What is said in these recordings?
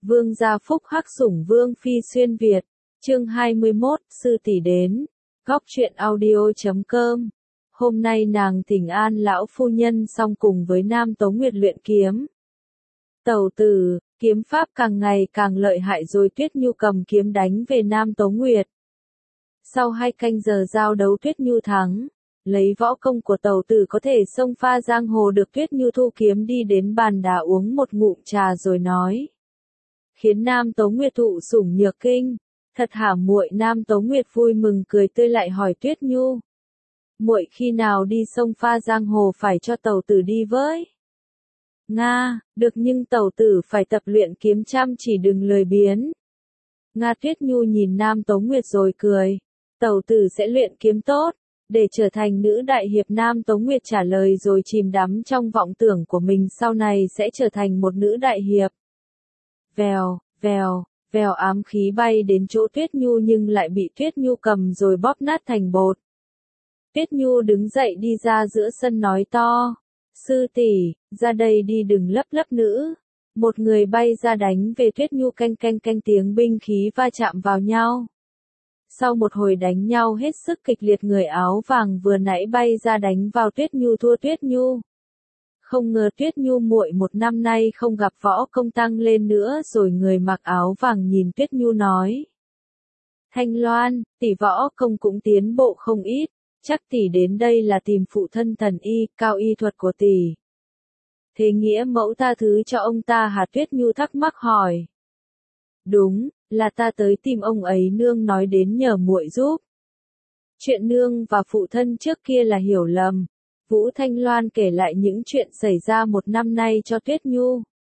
Vương gia phúc hắc sủng Vương phi xuyên Việt. Chương 21, sư tỷ đến. Góc truyện audio.com. Hôm nay nàng thỉnh an lão phu nhân xong cùng với Nam Tống Nguyệt luyện kiếm. Tẩu tử, kiếm pháp càng ngày càng lợi hại rồi. Tuyết Nhu cầm kiếm đánh về Nam Tống Nguyệt. Sau 2 canh giờ giao đấu Tuyết Nhu thắng. Lấy võ công của tẩu tử có thể xông pha giang hồ được. Tuyết Nhu thu kiếm đi đến bàn đá uống một ngụm trà rồi nói. Khiến Nam Tống Nguyệt thụ sủng nhược kinh. Thật hả muội? Nam Tống Nguyệt vui mừng cười tươi lại hỏi Tuyết Nhu. Muội khi nào đi sông pha giang hồ phải cho tẩu tử đi với. Nga, được nhưng tẩu tử phải tập luyện kiếm chăm chỉ đừng lười biếng. Nga. Tuyết Nhu nhìn Nam Tống Nguyệt rồi cười. Tẩu tử sẽ luyện kiếm tốt, để trở thành nữ đại hiệp. Nam Tống Nguyệt trả lời rồi chìm đắm trong vọng tưởng của mình sau này sẽ trở thành một nữ đại hiệp. Vèo, vèo, vèo ám khí bay đến chỗ Tuyết Nhu nhưng lại bị Tuyết Nhu cầm rồi bóp nát thành bột. Tuyết Nhu đứng dậy đi ra giữa sân nói to. Sư tỷ, ra đây đi đừng lấp lấp nữ. Một người bay ra đánh về Tuyết Nhu canh canh canh tiếng binh khí va chạm vào nhau. Sau một hồi đánh nhau hết sức kịch liệt người áo vàng vừa nãy bay ra đánh vào Tuyết Nhu thua Tuyết Nhu. Không ngờ Tuyết Nhu muội 1 năm nay không gặp võ công tăng lên nữa rồi. Người mặc áo vàng nhìn Tuyết Nhu nói. Thanh Loan, tỷ võ công cũng tiến bộ không ít, chắc tỷ đến đây là tìm phụ thân thần y, cao y thuật của tỷ. Thế nghĩa mẫu tha thứ cho ông ta hả? Tuyết Nhu thắc mắc hỏi. Đúng, là ta tới tìm ông ấy. Nương nói đến nhờ muội giúp. Chuyện nương và phụ thân trước kia là hiểu lầm. Vũ Thanh Loan kể lại những chuyện xảy ra 1 năm nay cho Tuyết Nhu.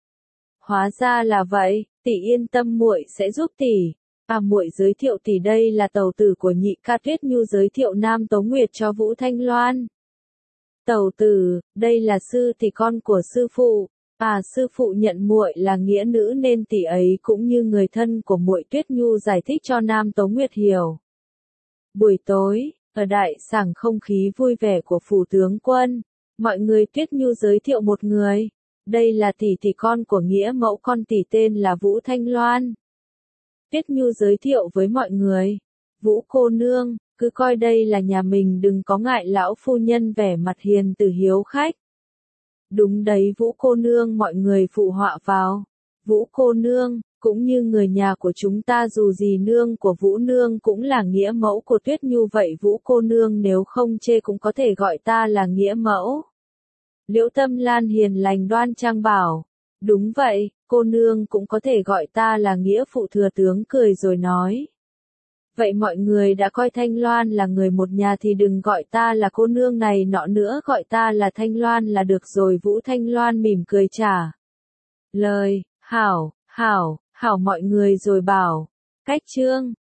Hóa ra là vậy, tỷ yên tâm muội sẽ giúp tỷ. Muội giới thiệu tỷ đây là tẩu tử của nhị ca. Tuyết Nhu giới thiệu Nam Tống Nguyệt cho Vũ Thanh Loan. Tẩu tử, đây là sư tỷ con của sư phụ. Sư phụ nhận muội là nghĩa nữ nên tỷ ấy cũng như người thân của muội. Tuyết Nhu giải thích cho Nam Tống Nguyệt hiểu. Buổi tối, ở đại sảnh không khí vui vẻ của phủ tướng quân, mọi người. Tuyết Nhu giới thiệu một người. Đây là tỷ con của nghĩa mẫu, con tỷ tên là Vũ Thanh Loan. Tuyết Nhu giới thiệu với mọi người. Vũ cô nương, cứ coi đây là nhà mình đừng có ngại. Lão phu nhân vẻ mặt hiền từ hiếu khách. Đúng đấy Vũ cô nương, mọi người phụ họa vào. Vũ cô nương, cũng như người nhà của chúng ta, dù gì nương của Vũ nương cũng là nghĩa mẫu của Tuyết Nhu vậy. Vũ cô nương nếu không chê cũng có thể gọi ta là nghĩa mẫu. Liễu Tâm Lan hiền lành đoan trang bảo. Đúng vậy, cô nương cũng có thể gọi ta là nghĩa phụ. Thừa tướng cười rồi nói. Vậy mọi người đã coi Thanh Loan là người một nhà thì đừng gọi ta là cô nương này nọ nữa, gọi ta là Thanh Loan là được rồi. Vũ Thanh Loan mỉm cười trả lời. Hảo mọi người rồi bảo. Cách chương